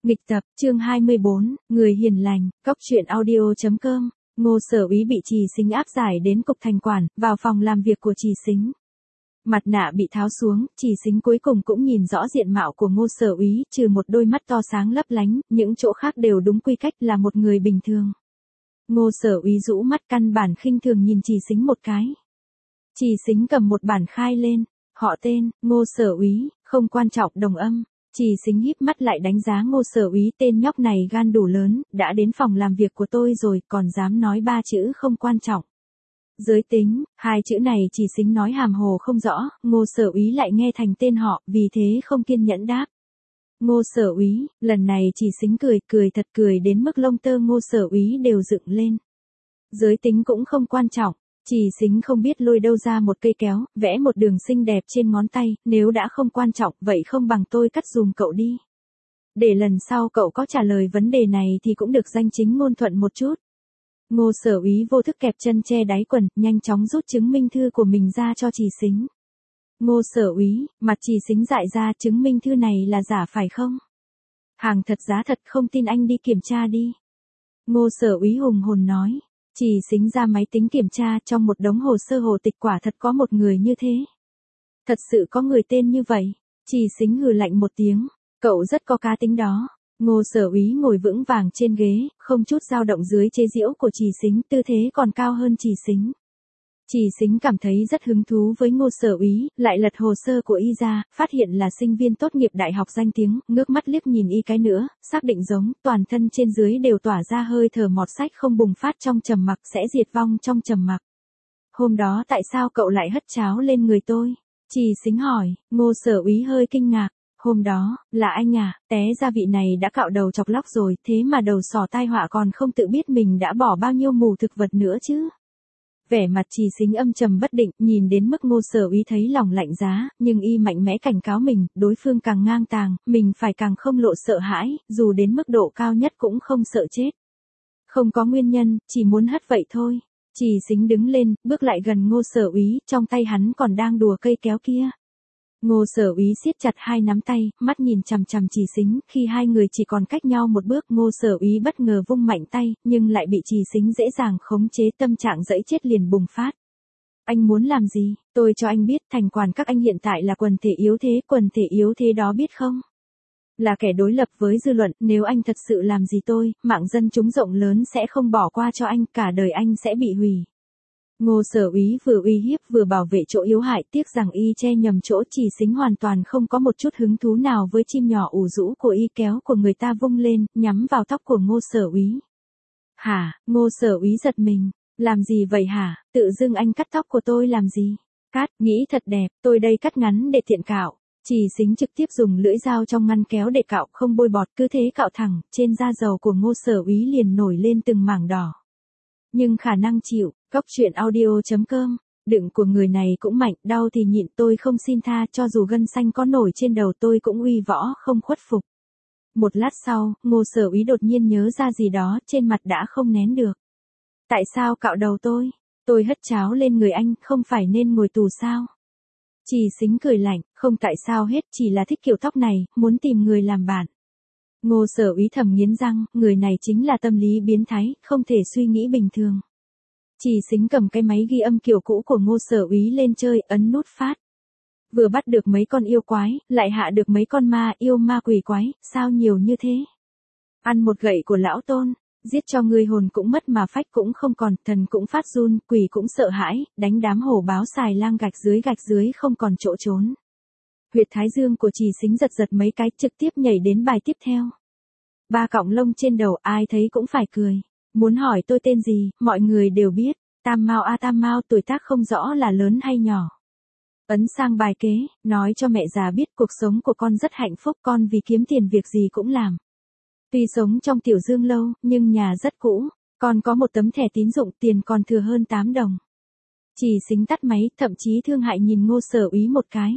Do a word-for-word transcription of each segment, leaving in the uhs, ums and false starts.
Nghịch tập, chương hai mươi bốn, người hiền lành, cóc truyện audio chấm com. Ngô Sở Úy bị Trì Sính áp giải đến cục thành quản, vào phòng làm việc của Trì Sính. Mặt nạ bị tháo xuống, Trì Sính cuối cùng cũng nhìn rõ diện mạo của Ngô Sở Úy, trừ một đôi mắt to sáng lấp lánh, những chỗ khác đều đúng quy cách là một người bình thường. Ngô Sở Úy rũ mắt căn bản khinh thường nhìn Trì Sính một cái. Trì Sính cầm một bản khai lên, họ tên, Ngô Sở Úy, không quan trọng đồng âm. Trì Sính híp mắt lại đánh giá Ngô Sở Úy, tên nhóc này gan đủ lớn, đã đến phòng làm việc của tôi rồi, còn dám nói ba chữ không quan trọng. Giới tính, hai chữ này Trì Sính nói hàm hồ không rõ, Ngô Sở Úy lại nghe thành tên họ, vì thế không kiên nhẫn đáp. Ngô Sở Úy, lần này Trì Sính cười, cười thật cười đến mức lông tơ Ngô Sở Úy đều dựng lên. Giới tính cũng không quan trọng. Trì Sính không biết lôi đâu ra một cây kéo, vẽ một đường xinh đẹp trên ngón tay, nếu đã không quan trọng, vậy không bằng tôi cắt dùm cậu đi. Để lần sau cậu có trả lời vấn đề này thì cũng được danh chính ngôn thuận một chút. Ngô Sở Úy vô thức kẹp chân che đáy quần, nhanh chóng rút chứng minh thư của mình ra cho Trì Sính. Ngô Sở Úy, mặt Trì Sính dại ra, chứng minh thư này là giả phải không? Hàng thật giá thật, không tin anh đi kiểm tra đi. Ngô Sở Úy hùng hồn nói. Trì Sính ra máy tính kiểm tra, trong một đống hồ sơ hồ tịch quả thật có một người như thế. Thật sự có người tên như vậy. Trì Sính hừ lạnh một tiếng, cậu rất có cá tính đó. Ngô Sở Úy ngồi vững vàng trên ghế, không chút dao động dưới chế giễu của Trì Sính, tư thế còn cao hơn Trì Sính. Trì Sính cảm thấy rất hứng thú với Ngô Sở Úy, lại lật hồ sơ của y ra, phát hiện là sinh viên tốt nghiệp đại học danh tiếng, ngước mắt liếc nhìn y cái nữa, xác định giống, toàn thân trên dưới đều tỏa ra hơi thở mọt sách không bùng phát trong trầm mặc sẽ diệt vong trong trầm mặc. Hôm đó tại sao cậu lại hất cháo lên người tôi? Trì Sính hỏi. Ngô Sở Úy hơi kinh ngạc. Hôm đó, là anh à, té ra vị này đã cạo đầu chọc lóc rồi, thế mà đầu sỏ tai họa còn không tự biết mình đã bỏ bao nhiêu mù thực vật nữa chứ. Vẻ mặt Trì Sính âm trầm bất định, nhìn đến mức Ngô Sở Úy thấy lòng lạnh giá, nhưng y mạnh mẽ cảnh cáo mình, đối phương càng ngang tàng, mình phải càng không lộ sợ hãi, dù đến mức độ cao nhất cũng không sợ chết. Không có nguyên nhân, chỉ muốn hất vậy thôi. Trì Sính đứng lên, bước lại gần Ngô Sở Úy, trong tay hắn còn đang đùa cây kéo kia. Ngô Sở Úy siết chặt hai nắm tay, mắt nhìn chằm chằm Trì Sính, khi hai người chỉ còn cách nhau một bước, Ngô Sở Úy bất ngờ vung mạnh tay, nhưng lại bị Trì Sính dễ dàng khống chế, tâm trạng dẫy chết liền bùng phát. Anh muốn làm gì? Tôi cho anh biết, thành quản các anh hiện tại là quần thể yếu thế, quần thể yếu thế đó biết không? Là kẻ đối lập với dư luận, nếu anh thật sự làm gì tôi, mạng dân chúng rộng lớn sẽ không bỏ qua cho anh, cả đời anh sẽ bị hủy. Ngô Sở Úy vừa uy hiếp vừa bảo vệ chỗ yếu hại, tiếc rằng y che nhầm chỗ. Trì Sính hoàn toàn không có một chút hứng thú nào với chim nhỏ ủ rũ của y, kéo của người ta vung lên, nhắm vào tóc của Ngô Sở Úy. Hả? Ngô Sở Úy giật mình. Làm gì vậy hả? Tự dưng anh cắt tóc của tôi làm gì? Cắt, nghĩ thật đẹp, tôi đây cắt ngắn để tiện cạo. Trì Sính trực tiếp dùng lưỡi dao trong ngăn kéo để cạo, không bôi bọt, cứ thế cạo thẳng, trên da dầu của Ngô Sở Úy liền nổi lên từng mảng đỏ. Nhưng khả năng chịu, cóc truyện audio chấm com, đựng của người này cũng mạnh, đau thì nhịn, tôi không xin tha, cho dù gân xanh có nổi trên đầu tôi cũng uy võ không khuất phục. Một lát sau, Ngô Sở Úy đột nhiên nhớ ra gì đó, trên mặt đã không nén được. Tại sao cạo đầu tôi? Tôi hất cháo lên người anh, không phải nên ngồi tù sao? Trì Sính cười lạnh, không tại sao hết, chỉ là thích kiểu tóc này, muốn tìm người làm bạn. Ngô Sở Úy thầm nghiến răng, người này chính là tâm lý biến thái, không thể suy nghĩ bình thường. Trì Sính cầm cái máy ghi âm kiểu cũ của Ngô Sở Úy lên chơi, ấn nút phát. Vừa bắt được mấy con yêu quái, lại hạ được mấy con ma yêu ma quỷ quái, sao nhiều như thế? Ăn một gậy của lão tôn, giết cho người hồn cũng mất mà phách cũng không còn, thần cũng phát run, quỷ cũng sợ hãi, đánh đám hổ báo xài lang gạch dưới gạch dưới không còn chỗ trốn. Huyệt thái dương của Trì Sính giật giật mấy cái, trực tiếp nhảy đến bài tiếp theo. Ba cọng lông trên đầu, ai thấy cũng phải cười. Muốn hỏi tôi tên gì, mọi người đều biết. Tam Mao a Tam Mao, tuổi tác không rõ là lớn hay nhỏ. Ấn sang bài kế, nói cho mẹ già biết cuộc sống của con rất hạnh phúc, con vì kiếm tiền việc gì cũng làm. Tuy sống trong tiểu dương lâu, nhưng nhà rất cũ, con có một tấm thẻ tín dụng, tiền còn thừa hơn tám đồng. Trì Sính tắt máy, thậm chí thương hại nhìn Ngô Sở Úy một cái.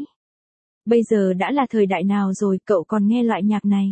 Bây giờ đã là thời đại nào rồi, cậu còn nghe loại nhạc này?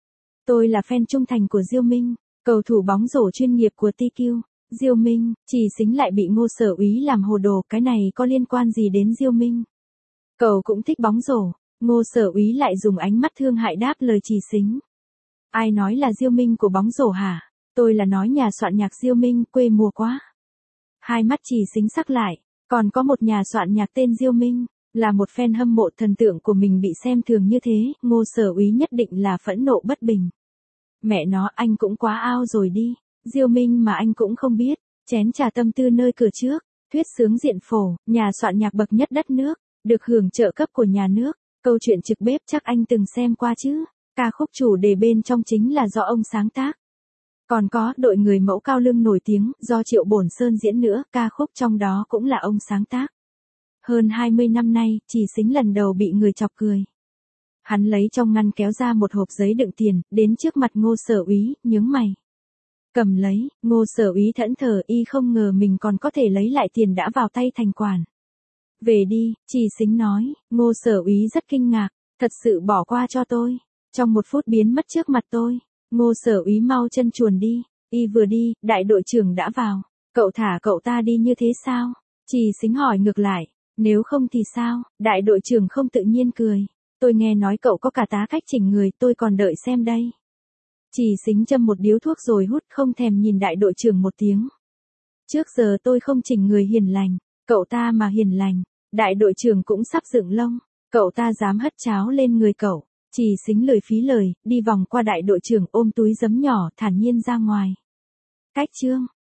Tôi là fan trung thành của Diêu Minh, cầu thủ bóng rổ chuyên nghiệp của tê quy. Diêu Minh, Trì Sính lại bị Ngô Sở Úy làm hồ đồ, cái này có liên quan gì đến Diêu Minh? Cậu cũng thích bóng rổ. Ngô Sở Úy lại dùng ánh mắt thương hại đáp lời Trì Sính. Ai nói là Diêu Minh của bóng rổ hả? Tôi là nói nhà soạn nhạc Diêu Minh, quê mùa quá. Hai mắt Chỉ Sính sắc lại, còn có một nhà soạn nhạc tên Diêu Minh, là một fan hâm mộ thần tượng của mình bị xem thường như thế, Ngô Sở Úy nhất định là phẫn nộ bất bình. Mẹ nó, anh cũng quá ao rồi đi, Diêu Minh mà anh cũng không biết, chén trà tâm tư nơi cửa trước, thuyết sướng diện phổ, nhà soạn nhạc bậc nhất đất nước, được hưởng trợ cấp của nhà nước, câu chuyện trực bếp chắc anh từng xem qua chứ, ca khúc chủ đề bên trong chính là do ông sáng tác. Còn có đội người mẫu cao lương nổi tiếng do Triệu Bổn Sơn diễn nữa, ca khúc trong đó cũng là ông sáng tác. Hơn hai mươi năm nay, Chỉ Sính lần đầu bị người chọc cười. Hắn lấy trong ngăn kéo ra một hộp giấy đựng tiền, đến trước mặt Ngô Sở Úy, nhướng mày. Cầm lấy, Ngô Sở Úy thẫn thờ y không ngờ mình còn có thể lấy lại tiền đã vào tay thành quản. Về đi, Chỉ Sính nói, Ngô Sở Úy rất kinh ngạc, thật sự bỏ qua cho tôi. Trong một phút biến mất trước mặt tôi, Ngô Sở Úy mau chân chuồn đi, y vừa đi, đại đội trưởng đã vào. Cậu thả cậu ta đi như thế sao? Chỉ Sính hỏi ngược lại, nếu không thì sao? Đại đội trưởng không tự nhiên cười. Tôi nghe nói cậu có cả tá cách chỉnh người, tôi còn đợi xem đây. Chỉ Sính châm một điếu thuốc rồi hút, không thèm nhìn đại đội trưởng một tiếng. Trước giờ tôi không chỉnh người hiền lành, cậu ta mà hiền lành, đại đội trưởng cũng sắp dựng lông, cậu ta dám hất cháo lên người cậu. Chỉ Sính lười phí lời, đi vòng qua đại đội trưởng ôm túi giấm nhỏ thản nhiên ra ngoài. Cách chương